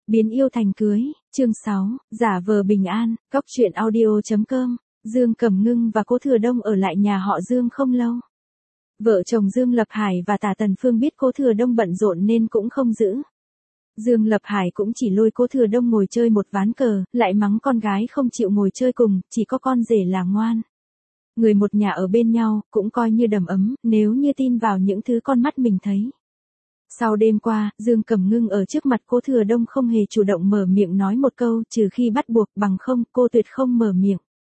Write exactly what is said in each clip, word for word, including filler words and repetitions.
Biến yêu thành cưới, chương sáu, giả vờ bình an, góc truyện audio chấm com. Dương Cẩm Ngưng và Cố Thừa Đông ở lại nhà họ Dương không lâu. Vợ chồng Dương Lập Hải và Tả Tần Phương biết Cố Thừa Đông bận rộn nên cũng không giữ. Dương Lập Hải cũng chỉ lôi Cố Thừa Đông ngồi chơi một ván cờ, lại mắng con gái không chịu ngồi chơi cùng, chỉ có con rể là ngoan. Người một nhà ở bên nhau, cũng coi như đầm ấm, nếu như tin vào những thứ con mắt mình thấy. Sau đêm qua, Dương Cẩm Ngưng ở trước mặt Cố Thừa Đông không hề chủ động mở miệng nói một câu, trừ khi bắt buộc, bằng không, cô tuyệt không mở miệng.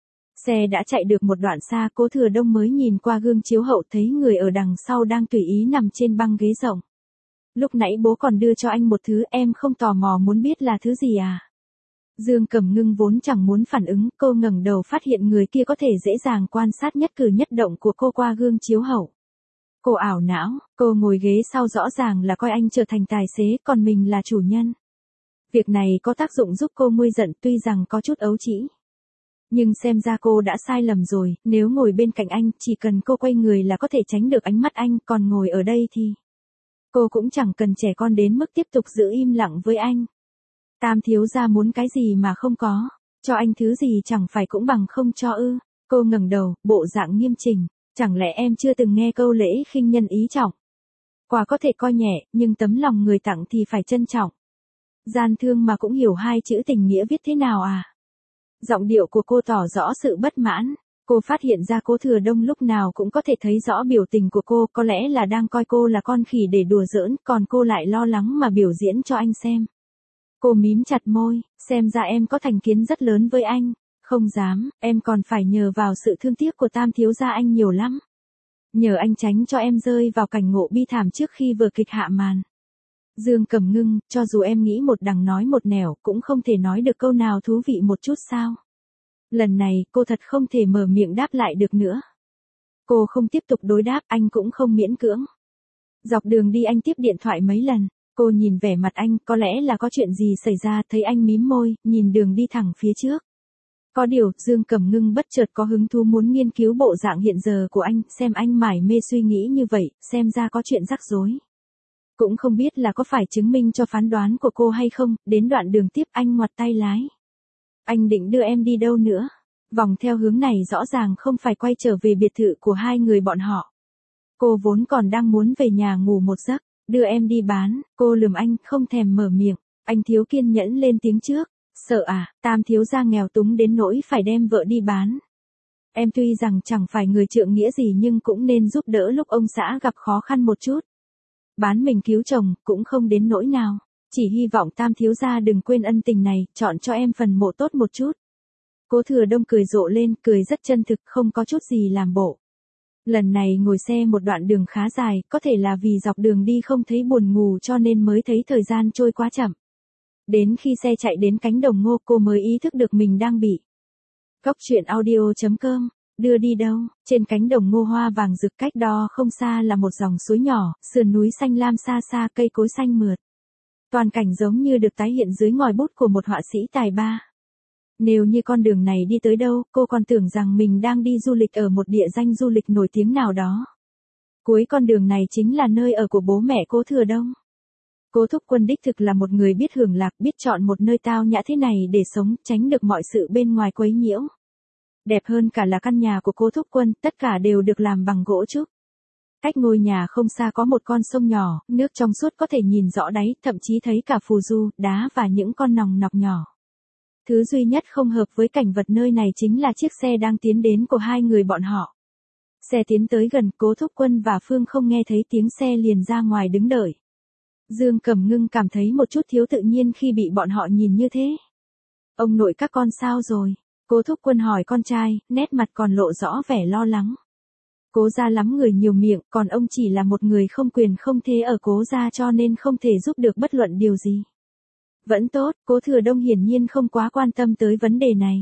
Xe đã chạy được một đoạn xa, Cố Thừa Đông mới nhìn qua gương chiếu hậu thấy người ở đằng sau đang tùy ý nằm trên băng ghế rộng. Lúc nãy bố còn đưa cho anh một thứ, em không tò mò muốn biết là thứ gì à? Dương Cẩm Ngưng vốn chẳng muốn phản ứng, cô ngẩng đầu phát hiện người kia có thể dễ dàng quan sát nhất cử nhất động của cô qua gương chiếu hậu. Cô ảo não, cô ngồi ghế sau rõ ràng là coi anh trở thành tài xế, còn mình là chủ nhân. Việc này có tác dụng giúp cô nguôi giận, tuy rằng có chút ấu trĩ. Nhưng xem ra cô đã sai lầm rồi, nếu ngồi bên cạnh anh, chỉ cần cô quay người là có thể tránh được ánh mắt anh, còn ngồi ở đây thì... Cô cũng chẳng cần trẻ con đến mức tiếp tục giữ im lặng với anh. Tam thiếu gia muốn cái gì mà không có, cho anh thứ gì chẳng phải cũng bằng không cho ư. Cô ngẩng đầu, bộ dạng nghiêm chỉnh. Chẳng lẽ em chưa từng nghe câu lễ khinh nhân ý trọng? Quà có thể coi nhẹ, nhưng tấm lòng người tặng thì phải trân trọng. Gian thương mà cũng hiểu hai chữ tình nghĩa viết thế nào à? Giọng điệu của cô tỏ rõ sự bất mãn. Cô phát hiện ra Cố Thừa Đông lúc nào cũng có thể thấy rõ biểu tình của cô, có lẽ là đang coi cô là con khỉ để đùa giỡn, còn cô lại lo lắng mà biểu diễn cho anh xem. Cô mím chặt môi, xem ra em có thành kiến rất lớn với anh. Không dám, em còn phải nhờ vào sự thương tiếc của Tam thiếu gia anh nhiều lắm. Nhờ anh tránh cho em rơi vào cảnh ngộ bi thảm trước khi vừa kịch hạ màn. Dương Cẩm Ngưng, cho dù em nghĩ một đằng nói một nẻo, cũng không thể nói được câu nào thú vị một chút sao. Lần này, cô thật không thể mở miệng đáp lại được nữa. Cô không tiếp tục đối đáp, anh cũng không miễn cưỡng. Dọc đường đi anh tiếp điện thoại mấy lần. Cô nhìn vẻ mặt anh, có lẽ là có chuyện gì xảy ra, thấy anh mím môi, nhìn đường đi thẳng phía trước. Có điều, Dương Cẩm Ngưng bất chợt có hứng thú muốn nghiên cứu bộ dạng hiện giờ của anh, xem anh mải mê suy nghĩ như vậy, xem ra có chuyện rắc rối. Cũng không biết là có phải chứng minh cho phán đoán của cô hay không, đến đoạn đường tiếp anh ngoặt tay lái. Anh định đưa em đi đâu nữa? Vòng theo hướng này rõ ràng không phải quay trở về biệt thự của hai người bọn họ. Cô vốn còn đang muốn về nhà ngủ một giấc, đưa em đi bán, cô lườm anh, không thèm mở miệng, anh thiếu kiên nhẫn lên tiếng trước. Sợ à, Tam thiếu gia nghèo túng đến nỗi phải đem vợ đi bán. Em tuy rằng chẳng phải người trượng nghĩa gì nhưng cũng nên giúp đỡ lúc ông xã gặp khó khăn một chút. Bán mình cứu chồng, cũng không đến nỗi nào. Chỉ hy vọng Tam thiếu gia đừng quên ân tình này, chọn cho em phần mộ tốt một chút. Cố Thừa Đông cười rộ lên, cười rất chân thực, không có chút gì làm bộ. Lần này ngồi xe một đoạn đường khá dài, có thể là vì dọc đường đi không thấy buồn ngủ cho nên mới thấy thời gian trôi quá chậm. Đến khi xe chạy đến cánh đồng ngô cô mới ý thức được mình đang bị. Góc truyện audio chấm com, đưa đi đâu, trên cánh đồng ngô hoa vàng rực cách đó không xa là một dòng suối nhỏ, sườn núi xanh lam xa xa cây cối xanh mượt. Toàn cảnh giống như được tái hiện dưới ngòi bút của một họa sĩ tài ba. Nếu như con đường này đi tới đâu, cô còn tưởng rằng mình đang đi du lịch ở một địa danh du lịch nổi tiếng nào đó. Cuối con đường này chính là nơi ở của bố mẹ Cố Thừa Đông. Cố Thúc Quân đích thực là một người biết hưởng lạc, biết chọn một nơi tao nhã thế này để sống, tránh được mọi sự bên ngoài quấy nhiễu. Đẹp hơn cả là căn nhà của Cố Thúc Quân, tất cả đều được làm bằng gỗ trúc. Cách ngôi nhà không xa có một con sông nhỏ, nước trong suốt có thể nhìn rõ đáy, thậm chí thấy cả phù du, đá và những con nòng nọc nhỏ. Thứ duy nhất không hợp với cảnh vật nơi này chính là chiếc xe đang tiến đến của hai người bọn họ. Xe tiến tới gần, Cố Thúc Quân và Phương không nghe thấy tiếng xe liền ra ngoài đứng đợi. Dương Cẩm Ngưng cảm thấy một chút thiếu tự nhiên khi bị bọn họ nhìn như thế. Ông nội các con sao rồi? Cố Thúc Quân hỏi con trai, nét mặt còn lộ rõ vẻ lo lắng. Cố gia lắm người nhiều miệng, còn ông chỉ là một người không quyền không thế ở Cố gia cho nên không thể giúp được bất luận điều gì. Vẫn tốt, Cố Thừa Đông hiển nhiên không quá quan tâm tới vấn đề này.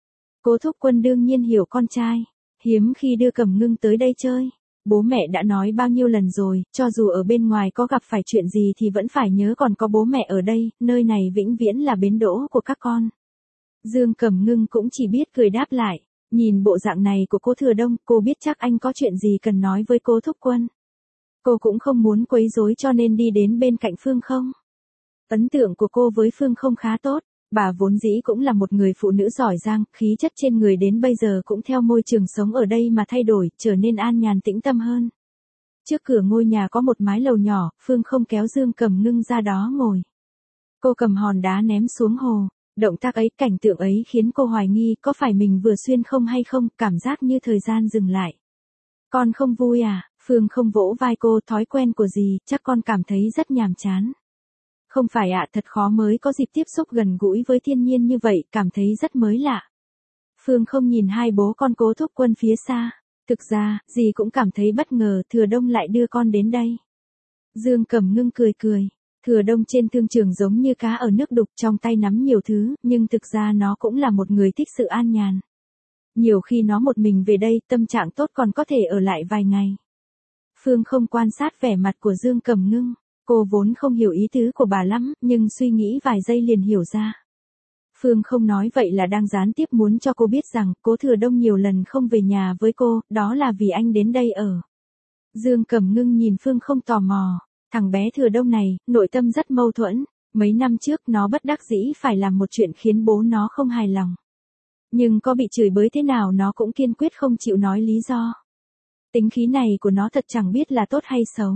Cố Thúc Quân đương nhiên hiểu con trai, hiếm khi đưa Cẩm Ngưng tới đây chơi. Bố mẹ đã nói bao nhiêu lần rồi, cho dù ở bên ngoài có gặp phải chuyện gì thì vẫn phải nhớ còn có bố mẹ ở đây, nơi này vĩnh viễn là bến đỗ của các con. Dương Cẩm Ngưng cũng chỉ biết cười đáp lại, nhìn bộ dạng này của Cố Thừa Đông, cô biết chắc anh có chuyện gì cần nói với Cố Thúc Quân. Cô cũng không muốn quấy rối cho nên đi đến bên cạnh Phương không. Ấn tượng của cô với Phương không khá tốt. Bà vốn dĩ cũng là một người phụ nữ giỏi giang, khí chất trên người đến bây giờ cũng theo môi trường sống ở đây mà thay đổi, trở nên an nhàn tĩnh tâm hơn. Trước cửa ngôi nhà có một mái lầu nhỏ, Phương không kéo Dương Cẩm Ngưng ra đó ngồi. Cô cầm hòn đá ném xuống hồ. Động tác ấy, cảnh tượng ấy khiến cô hoài nghi có phải mình vừa xuyên không hay không, cảm giác như thời gian dừng lại. Con không vui à? Phương không vỗ vai cô, thói quen của dì, chắc con cảm thấy rất nhàm chán. Không phải ạ, thật khó mới có dịp tiếp xúc gần gũi với thiên nhiên như vậy, cảm thấy rất mới lạ. Phương không nhìn hai bố con Cố Thúc Quân phía xa. Thực ra, dì cũng cảm thấy bất ngờ, Thừa Đông lại đưa con đến đây. Dương Cẩm Ngưng cười cười. Thừa Đông trên thương trường giống như cá ở nước đục, trong tay nắm nhiều thứ, nhưng thực ra nó cũng là một người thích sự an nhàn. Nhiều khi nó một mình về đây, tâm trạng tốt còn có thể ở lại vài ngày. Phương không quan sát vẻ mặt của Dương Cẩm Ngưng. Cô vốn không hiểu ý tứ của bà lắm, nhưng suy nghĩ vài giây liền hiểu ra. Phương không nói vậy là đang gián tiếp muốn cho cô biết rằng, Cố Thừa Đông nhiều lần không về nhà với cô, đó là vì anh đến đây ở. Dương Cẩm Ngưng nhìn Phương không tò mò. Thằng bé Thừa Đông này, nội tâm rất mâu thuẫn. Mấy năm trước nó bất đắc dĩ phải làm một chuyện khiến bố nó không hài lòng. Nhưng có bị chửi bới thế nào nó cũng kiên quyết không chịu nói lý do. Tính khí này của nó thật chẳng biết là tốt hay xấu.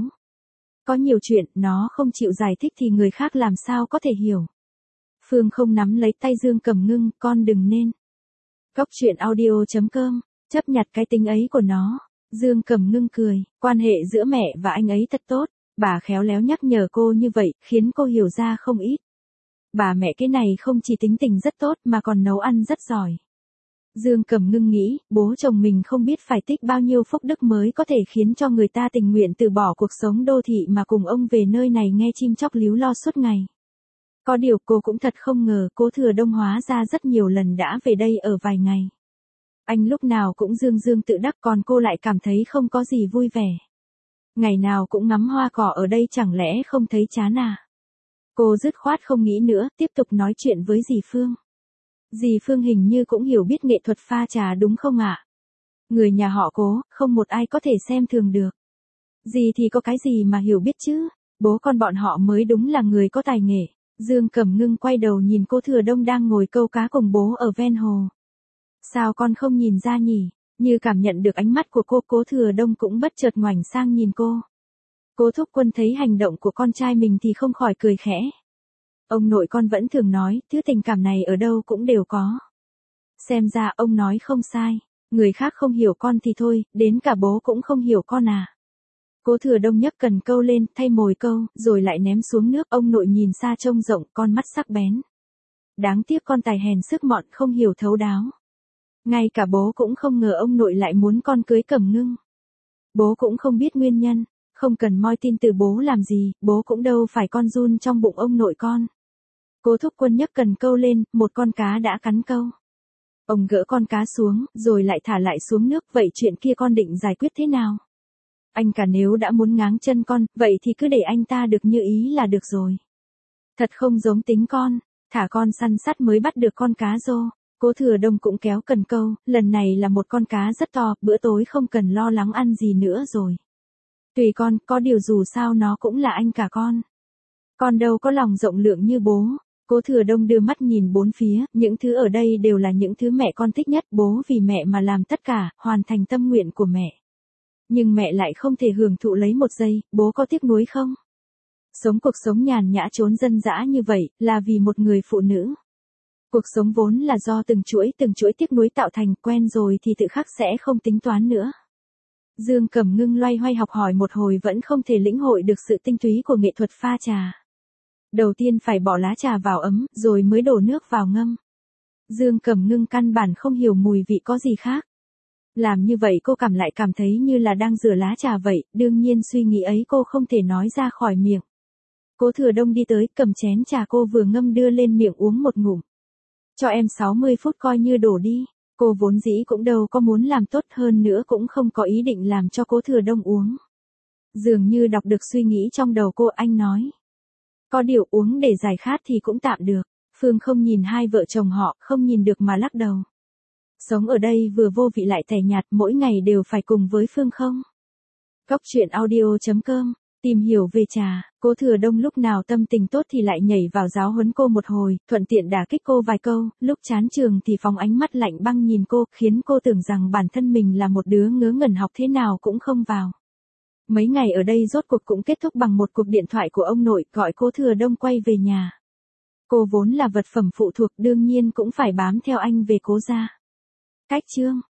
Có nhiều chuyện nó không chịu giải thích thì người khác làm sao có thể hiểu. Phương không nắm lấy tay Dương Cẩm Ngưng, con đừng nên. Góc truyện audio chấm com, chấp nhặt cái tính ấy của nó. Dương Cẩm Ngưng cười, quan hệ giữa mẹ và anh ấy thật tốt. Bà khéo léo nhắc nhở cô như vậy, khiến cô hiểu ra không ít. Bà mẹ cái này không chỉ tính tình rất tốt mà còn nấu ăn rất giỏi. Dương Cẩm Ngưng nghĩ, bố chồng mình không biết phải tích bao nhiêu phúc đức mới có thể khiến cho người ta tình nguyện từ bỏ cuộc sống đô thị mà cùng ông về nơi này nghe chim chóc líu lo suốt ngày. Có điều cô cũng thật không ngờ Cố Thừa Đông hóa ra rất nhiều lần đã về đây ở vài ngày. Anh lúc nào cũng dương dương tự đắc, còn cô lại cảm thấy không có gì vui vẻ. Ngày nào cũng ngắm hoa cỏ ở đây chẳng lẽ không thấy chán à? Cô dứt khoát không nghĩ nữa, tiếp tục nói chuyện với dì Phương. Dì Phương hình như cũng hiểu biết nghệ thuật pha trà đúng không ạ? Người nhà họ Cố, không một ai có thể xem thường được. Dì thì có cái gì mà hiểu biết chứ? Bố con bọn họ mới đúng là người có tài nghệ. Dương Cẩm Ngưng quay đầu nhìn Cố Thừa Đông đang ngồi câu cá cùng bố ở ven hồ. Sao con không nhìn ra nhỉ? Như cảm nhận được ánh mắt của cô, Cố Thừa Đông cũng bất chợt ngoảnh sang nhìn cô. Cố Thúc Quân thấy hành động của con trai mình thì không khỏi cười khẽ. Ông nội con vẫn thường nói, thứ tình cảm này ở đâu cũng đều có. Xem ra ông nói không sai, người khác không hiểu con thì thôi, đến cả bố cũng không hiểu con à. Cố Thừa Đông nhấc cần câu lên, thay mồi câu, rồi lại ném xuống nước. Ông nội nhìn xa trông rộng, con mắt sắc bén. Đáng tiếc con tài hèn sức mọn, không hiểu thấu đáo. Ngay cả bố cũng không ngờ ông nội lại muốn con cưới Cẩm Ngưng. Bố cũng không biết nguyên nhân, không cần moi tin từ bố làm gì, bố cũng đâu phải con giun trong bụng ông nội con. Cố Thúc Quân nhấc cần câu lên, một con cá đã cắn câu. Ông gỡ con cá xuống, rồi lại thả lại xuống nước, vậy chuyện kia con định giải quyết thế nào? Anh cả nếu đã muốn ngáng chân con, vậy thì cứ để anh ta được như ý là được rồi. Thật không giống tính con, thả con săn sắt mới bắt được con cá rô. Cố Thừa Đông cũng kéo cần câu, lần này là một con cá rất to, bữa tối không cần lo lắng ăn gì nữa rồi. Tùy con, có điều dù sao nó cũng là anh cả con. Con đâu có lòng rộng lượng như bố. Cố Thừa Đông đưa mắt nhìn bốn phía, những thứ ở đây đều là những thứ mẹ con thích nhất, bố vì mẹ mà làm tất cả, hoàn thành tâm nguyện của mẹ. Nhưng mẹ lại không thể hưởng thụ lấy một giây, bố có tiếc nuối không? Sống cuộc sống nhàn nhã trốn dân dã như vậy, là vì một người phụ nữ. Cuộc sống vốn là do từng chuỗi từng chuỗi tiếc nuối tạo thành, quen rồi thì tự khắc sẽ không tính toán nữa. Dương Cẩm Ngưng loay hoay học hỏi một hồi vẫn không thể lĩnh hội được sự tinh túy của nghệ thuật pha trà. Đầu tiên phải bỏ lá trà vào ấm, rồi mới đổ nước vào ngâm. Dương Cẩm Ngưng căn bản không hiểu mùi vị có gì khác. Làm như vậy cô cảm lại cảm thấy như là đang rửa lá trà vậy, đương nhiên suy nghĩ ấy cô không thể nói ra khỏi miệng. Cố Thừa Đông đi tới, cầm chén trà cô vừa ngâm đưa lên miệng uống một ngụm. Cho em sáu mươi phút coi như đổ đi. Cô vốn dĩ cũng đâu có muốn làm tốt, hơn nữa cũng không có ý định làm cho Cố Thừa Đông uống. Dường như đọc được suy nghĩ trong đầu cô, anh nói. Có điều uống để giải khát thì cũng tạm được. Phương không nhìn hai vợ chồng họ, không nhìn được mà lắc đầu. Sống ở đây vừa vô vị lại tẻ nhạt, mỗi ngày đều phải cùng với Phương không. Góc truyện audio chấm com Tìm hiểu về trà, cố Thừa Đông lúc nào tâm tình tốt thì lại nhảy vào giáo huấn cô một hồi, thuận tiện đả kích cô vài câu, lúc chán trường thì phóng ánh mắt lạnh băng nhìn cô, khiến cô tưởng rằng bản thân mình là một đứa ngớ ngẩn học thế nào cũng không vào. Mấy ngày ở đây rốt cuộc cũng kết thúc bằng một cuộc điện thoại của ông nội, gọi cố Thừa Đông quay về nhà. Cô vốn là vật phẩm phụ thuộc, đương nhiên cũng phải bám theo anh về cố gia. Cách chương